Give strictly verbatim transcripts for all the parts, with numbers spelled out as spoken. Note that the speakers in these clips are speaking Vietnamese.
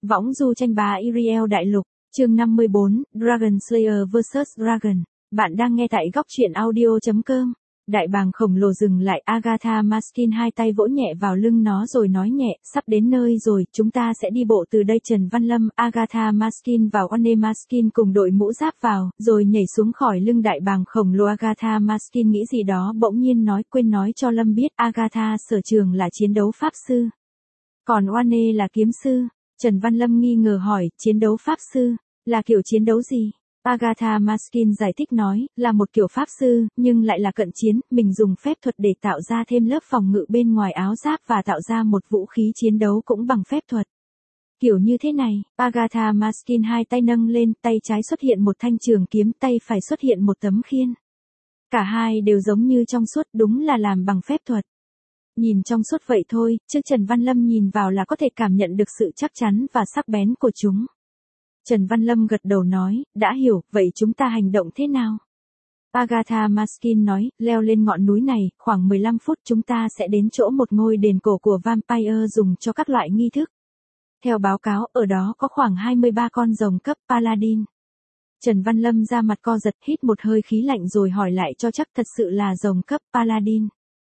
Võng du tranh bá Iriel Đại Lục, chương năm mươi bốn, Dragon Slayer versus. Dragon. Bạn đang nghe tại góc truyện audio.com. Đại bàng khổng lồ dừng lại, Agatha Maskin hai tay vỗ nhẹ vào lưng nó rồi nói nhẹ, sắp đến nơi rồi, chúng ta sẽ đi bộ từ đây. Trần Văn Lâm, Agatha Maskin và One Maskin cùng đội mũ giáp vào, rồi nhảy xuống khỏi lưng đại bàng khổng lồ. Agatha Maskin nghĩ gì đó bỗng nhiên nói, quên nói cho Lâm biết, Agatha sở trường là chiến đấu pháp sư. Còn One là kiếm sư. Trần Văn Lâm nghi ngờ hỏi, chiến đấu pháp sư, là kiểu chiến đấu gì? Agatha Maskin giải thích nói, là một kiểu pháp sư, nhưng lại là cận chiến, mình dùng phép thuật để tạo ra thêm lớp phòng ngự bên ngoài áo giáp và tạo ra một vũ khí chiến đấu cũng bằng phép thuật. Kiểu như thế này, Agatha Maskin hai tay nâng lên, tay trái xuất hiện một thanh trường kiếm, tay phải xuất hiện một tấm khiên. Cả hai đều giống như trong suốt, đúng là làm bằng phép thuật. Nhìn trong suốt vậy thôi, chứ Trần Văn Lâm nhìn vào là có thể cảm nhận được sự chắc chắn và sắc bén của chúng. Trần Văn Lâm gật đầu nói, đã hiểu, vậy chúng ta hành động thế nào? Agatha Maskin nói, leo lên ngọn núi này, khoảng mười lăm phút chúng ta sẽ đến chỗ một ngôi đền cổ của Vampire dùng cho các loại nghi thức. Theo báo cáo, ở đó có khoảng hai mươi ba con rồng cấp Paladin. Trần Văn Lâm ra mặt co giật, hít một hơi khí lạnh rồi hỏi lại cho chắc, thật sự là rồng cấp Paladin.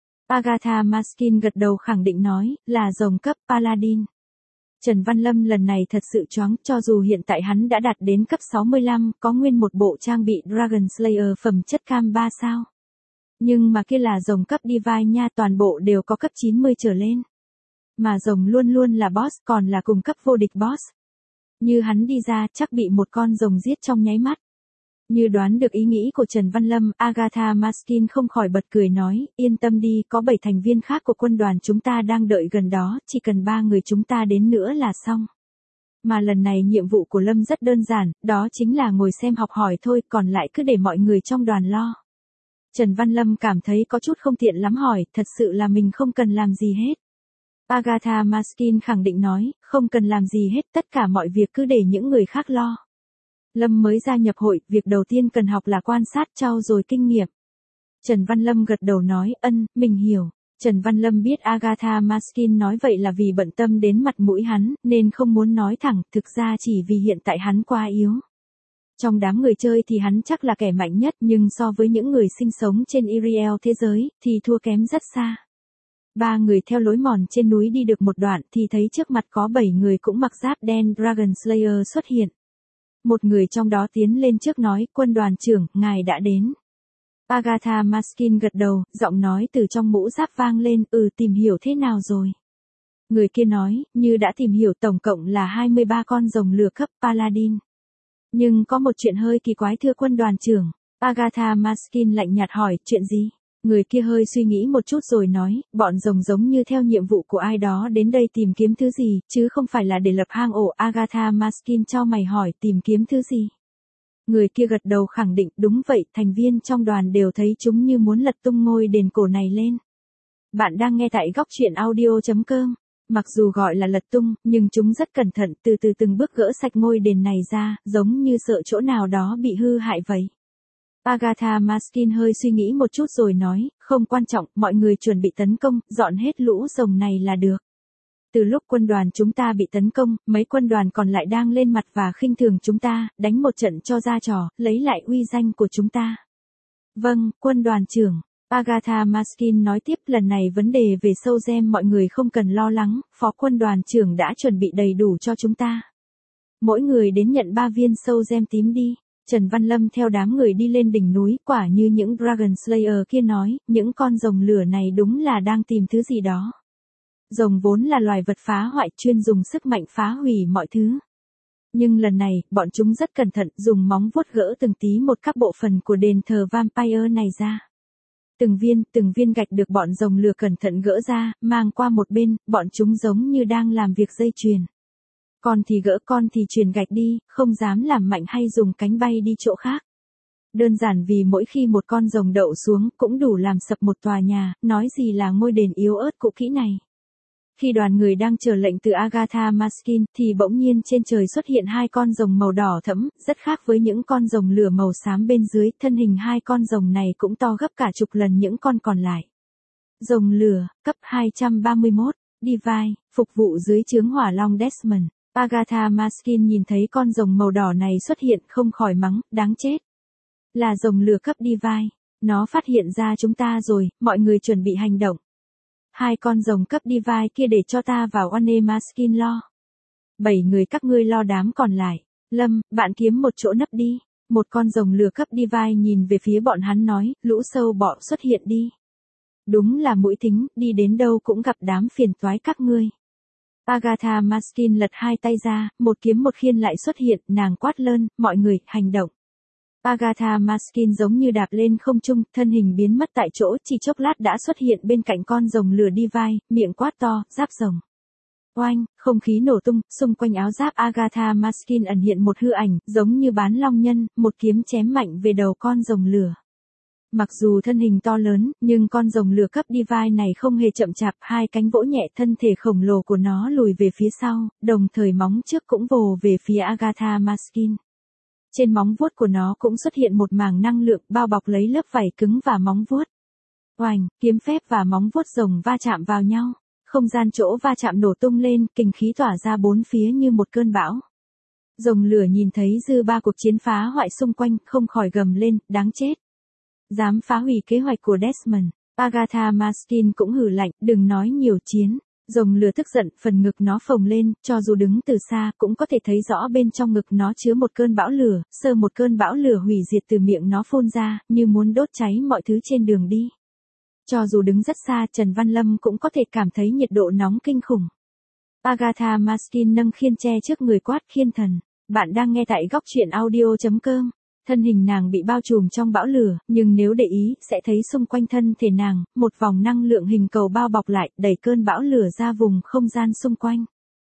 Agatha Maskin gật đầu khẳng định nói, là rồng cấp Paladin. Trần Văn Lâm lần này thật sự choáng, cho dù hiện tại hắn đã đạt đến cấp sáu mươi lăm, có nguyên một bộ trang bị Dragon Slayer phẩm chất cam ba sao. Nhưng mà kia là rồng cấp Divine nha, toàn bộ đều có cấp chín mươi trở lên. Mà rồng luôn luôn là boss, còn là cùng cấp vô địch boss. Như hắn đi ra, chắc bị một con rồng giết trong nháy mắt. Như đoán được ý nghĩ của Trần Văn Lâm, Agatha Maskin không khỏi bật cười nói, yên tâm đi, có bảy thành viên khác của quân đoàn chúng ta đang đợi gần đó, chỉ cần ba người chúng ta đến nữa là xong. Mà lần này nhiệm vụ của Lâm rất đơn giản, đó chính là ngồi xem học hỏi thôi, còn lại cứ để mọi người trong đoàn lo. Trần Văn Lâm cảm thấy có chút không tiện lắm hỏi, thật sự là mình không cần làm gì hết. Agatha Maskin khẳng định nói, không cần làm gì hết, tất cả mọi việc cứ để những người khác lo. Lâm mới gia nhập hội, việc đầu tiên cần học là quan sát, trau dồi kinh nghiệm. Trần Văn Lâm gật đầu nói, ân, mình hiểu. Trần Văn Lâm biết Agatha Maskin nói vậy là vì bận tâm đến mặt mũi hắn, nên không muốn nói thẳng, thực ra chỉ vì hiện tại hắn quá yếu. Trong đám người chơi thì hắn chắc là kẻ mạnh nhất, nhưng so với những người sinh sống trên Iriel thế giới, thì thua kém rất xa. Ba người theo lối mòn trên núi đi được một đoạn thì thấy trước mặt có bảy người cũng mặc giáp đen Dragon Slayer xuất hiện. Một người trong đó tiến lên trước nói, quân đoàn trưởng, ngài đã đến. Agatha Maskin gật đầu, giọng nói từ trong mũ giáp vang lên, ừ, tìm hiểu thế nào rồi? Người kia nói, như đã tìm hiểu, tổng cộng là hai mươi ba con rồng lửa cấp Paladin. Nhưng có một chuyện hơi kỳ quái thưa quân đoàn trưởng. Agatha Maskin lạnh nhạt hỏi, chuyện gì? Người kia hơi suy nghĩ một chút rồi nói, bọn rồng giống như theo nhiệm vụ của ai đó đến đây tìm kiếm thứ gì, chứ không phải là để lập hang ổ. Agatha Maskin chau mày hỏi, tìm kiếm thứ gì? Người kia gật đầu khẳng định, đúng vậy, thành viên trong đoàn đều thấy chúng như muốn lật tung ngôi đền cổ này lên. Bạn đang nghe tại góc truyện audio.com. Mặc dù gọi là lật tung, nhưng chúng rất cẩn thận, từ từ từng bước gỡ sạch ngôi đền này ra, giống như sợ chỗ nào đó bị hư hại vậy. Agatha Maskin hơi suy nghĩ một chút rồi nói, không quan trọng, mọi người chuẩn bị tấn công, dọn hết lũ rồng này là được. Từ lúc quân đoàn chúng ta bị tấn công, mấy quân đoàn còn lại đang lên mặt và khinh thường chúng ta, đánh một trận cho ra trò, lấy lại uy danh của chúng ta. Vâng, quân đoàn trưởng. Agatha Maskin nói tiếp, lần này vấn đề về sâu gem mọi người không cần lo lắng, phó quân đoàn trưởng đã chuẩn bị đầy đủ cho chúng ta. Mỗi người đến nhận ba viên sâu gem tím đi. Trần Văn Lâm theo đám người đi lên đỉnh núi, quả như những Dragon Slayer kia nói, những con rồng lửa này đúng là đang tìm thứ gì đó. Rồng vốn là loài vật phá hoại, chuyên dùng sức mạnh phá hủy mọi thứ. Nhưng lần này, bọn chúng rất cẩn thận, dùng móng vuốt gỡ từng tí một các bộ phận của đền thờ Vampire này ra. Từng viên, từng viên gạch được bọn rồng lửa cẩn thận gỡ ra, mang qua một bên, bọn chúng giống như đang làm việc dây chuyền. Con thì gỡ, con thì truyền gạch đi, không dám làm mạnh hay dùng cánh bay đi chỗ khác. Đơn giản vì mỗi khi một con rồng đậu xuống cũng đủ làm sập một tòa nhà, nói gì là ngôi đền yếu ớt cũ kỹ này. Khi đoàn người đang chờ lệnh từ Agatha Maskin thì bỗng nhiên trên trời xuất hiện hai con rồng màu đỏ thẫm, rất khác với những con rồng lửa màu xám bên dưới, thân hình hai con rồng này cũng to gấp cả chục lần những con còn lại. Rồng lửa, cấp hai trăm ba mươi mốt, Divine, phục vụ dưới trướng hỏa long Desmond. Agatha Maskin nhìn thấy con rồng màu đỏ này xuất hiện không khỏi mắng, đáng chết. Là rồng lửa cấp Divine. Nó phát hiện ra chúng ta rồi, mọi người chuẩn bị hành động. Hai con rồng cấp Divine kia để cho ta vào One Maskin lo. Bảy người các ngươi lo đám còn lại. Lâm, bạn kiếm một chỗ nấp đi. Một con rồng lửa cấp Divine nhìn về phía bọn hắn nói, lũ sâu bọ xuất hiện đi. Đúng là mũi thính, đi đến đâu cũng gặp đám phiền toái các ngươi. Agatha Maskin lật hai tay ra, một kiếm một khiên lại xuất hiện, nàng quát lên, mọi người, hành động. Agatha Maskin giống như đạp lên không trung, thân hình biến mất tại chỗ, chỉ chốc lát đã xuất hiện bên cạnh con rồng lửa Divine, miệng quát to, giáp rồng. Oanh, không khí nổ tung, xung quanh áo giáp Agatha Maskin ẩn hiện một hư ảnh, giống như bán long nhân, một kiếm chém mạnh về đầu con rồng lửa. Mặc dù thân hình to lớn, nhưng con rồng lửa cấp Divine này không hề chậm chạp, hai cánh vỗ nhẹ thân thể khổng lồ của nó lùi về phía sau, đồng thời móng trước cũng vồ về phía Agatha Maskin. Trên móng vuốt của nó cũng xuất hiện một màng năng lượng bao bọc lấy lớp vảy cứng và móng vuốt. Oành, kiếm phép và móng vuốt rồng va chạm vào nhau. Không gian chỗ va chạm nổ tung lên, kinh khí tỏa ra bốn phía như một cơn bão. Rồng lửa nhìn thấy dư ba cuộc chiến phá hoại xung quanh, không khỏi gầm lên, đáng chết. Dám phá hủy kế hoạch của Desmond. Agatha Maskin cũng hừ lạnh, đừng nói nhiều chiến. Rồng lửa tức giận, phần ngực nó phồng lên, cho dù đứng từ xa cũng có thể thấy rõ bên trong ngực nó chứa một cơn bão lửa, sơ một cơn bão lửa hủy diệt từ miệng nó phun ra, như muốn đốt cháy mọi thứ trên đường đi. Cho dù đứng rất xa, Trần Văn Lâm cũng có thể cảm thấy nhiệt độ nóng kinh khủng. Agatha Maskin nâng khiên tre trước người quát, khiên thần. Bạn đang nghe tại góc truyện audio chấm com. Thân hình nàng bị bao trùm trong bão lửa, nhưng nếu để ý, sẽ thấy xung quanh thân thể nàng, một vòng năng lượng hình cầu bao bọc lại, đẩy cơn bão lửa ra vùng không gian xung quanh.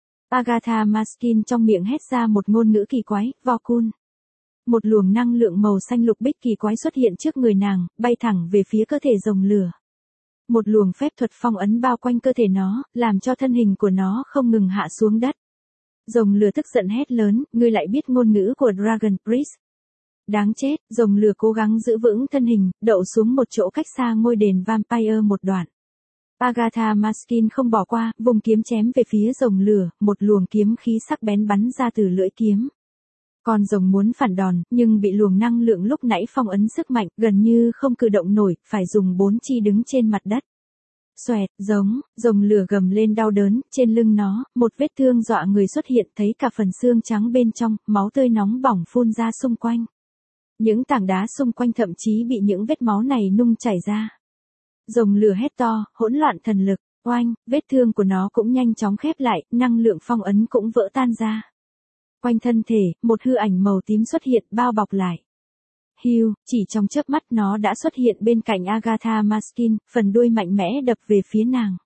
Agatha Maskin trong miệng hét ra một ngôn ngữ kỳ quái, Vokun. Một luồng năng lượng màu xanh lục bích kỳ quái xuất hiện trước người nàng, bay thẳng về phía cơ thể rồng lửa. Một luồng phép thuật phong ấn bao quanh cơ thể nó, làm cho thân hình của nó không ngừng hạ xuống đất. Rồng lửa tức giận hét lớn, ngươi lại biết ngôn ngữ của Dragon Priest. Đáng chết, rồng lửa cố gắng giữ vững thân hình, đậu xuống một chỗ cách xa ngôi đền Vampire một đoạn. Agatha Maskin không bỏ qua, vùng kiếm chém về phía rồng lửa, một luồng kiếm khí sắc bén bắn ra từ lưỡi kiếm. Con rồng muốn phản đòn, nhưng bị luồng năng lượng lúc nãy phong ấn sức mạnh, gần như không cử động nổi, phải dùng bốn chi đứng trên mặt đất. Xoẹt, giống, rồng lửa gầm lên đau đớn, trên lưng nó, một vết thương dọa người xuất hiện, thấy cả phần xương trắng bên trong, máu tươi nóng bỏng phun ra xung quanh. Những tảng đá xung quanh thậm chí bị những vết máu này nung chảy ra. Rồng lửa hét to, hỗn loạn thần lực, oanh, vết thương của nó cũng nhanh chóng khép lại, năng lượng phong ấn cũng vỡ tan ra. Quanh thân thể, một hư ảnh màu tím xuất hiện bao bọc lại. Hiu, chỉ trong chớp mắt nó đã xuất hiện bên cạnh Agatha Maskin, phần đuôi mạnh mẽ đập về phía nàng.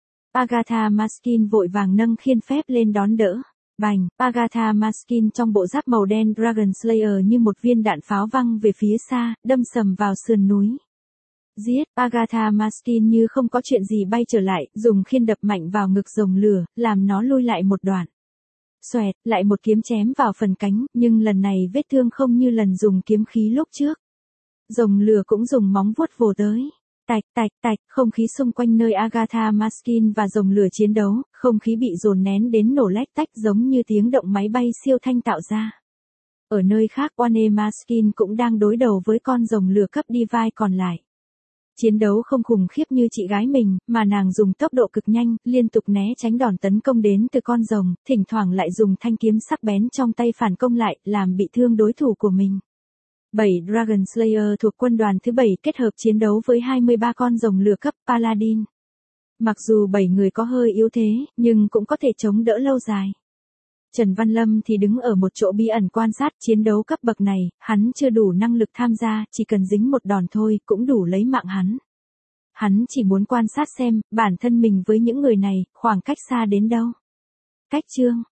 Agatha Maskin vội vàng nâng khiên phép lên đón đỡ. Bành, Agatha Maskin trong bộ giáp màu đen Dragon Slayer như một viên đạn pháo văng về phía xa, đâm sầm vào sườn núi. Giết, Agatha Maskin như không có chuyện gì bay trở lại, dùng khiên đập mạnh vào ngực rồng lửa, làm nó lui lại một đoạn. Xoẹt, lại một kiếm chém vào phần cánh, nhưng lần này vết thương không như lần dùng kiếm khí lúc trước. Rồng lửa cũng dùng móng vuốt vồ tới. Tạch, tạch, tạch, không khí xung quanh nơi Agatha Maskin và rồng lửa chiến đấu, không khí bị dồn nén đến nổ lách tách giống như tiếng động máy bay siêu thanh tạo ra. Ở nơi khác One Maskin cũng đang đối đầu với con rồng lửa cấp Divine còn lại. Chiến đấu không khủng khiếp như chị gái mình, mà nàng dùng tốc độ cực nhanh, liên tục né tránh đòn tấn công đến từ con rồng, thỉnh thoảng lại dùng thanh kiếm sắc bén trong tay phản công lại, làm bị thương đối thủ của mình. bảy Dragon Slayer thuộc quân đoàn thứ bảy kết hợp chiến đấu với hai mươi ba con rồng lửa cấp Paladin. Mặc dù bảy người có hơi yếu thế, nhưng cũng có thể chống đỡ lâu dài. Trần Văn Lâm thì đứng ở một chỗ bí ẩn quan sát chiến đấu cấp bậc này, hắn chưa đủ năng lực tham gia, chỉ cần dính một đòn thôi, cũng đủ lấy mạng hắn. Hắn chỉ muốn quan sát xem, bản thân mình với những người này, khoảng cách xa đến đâu. Cách chương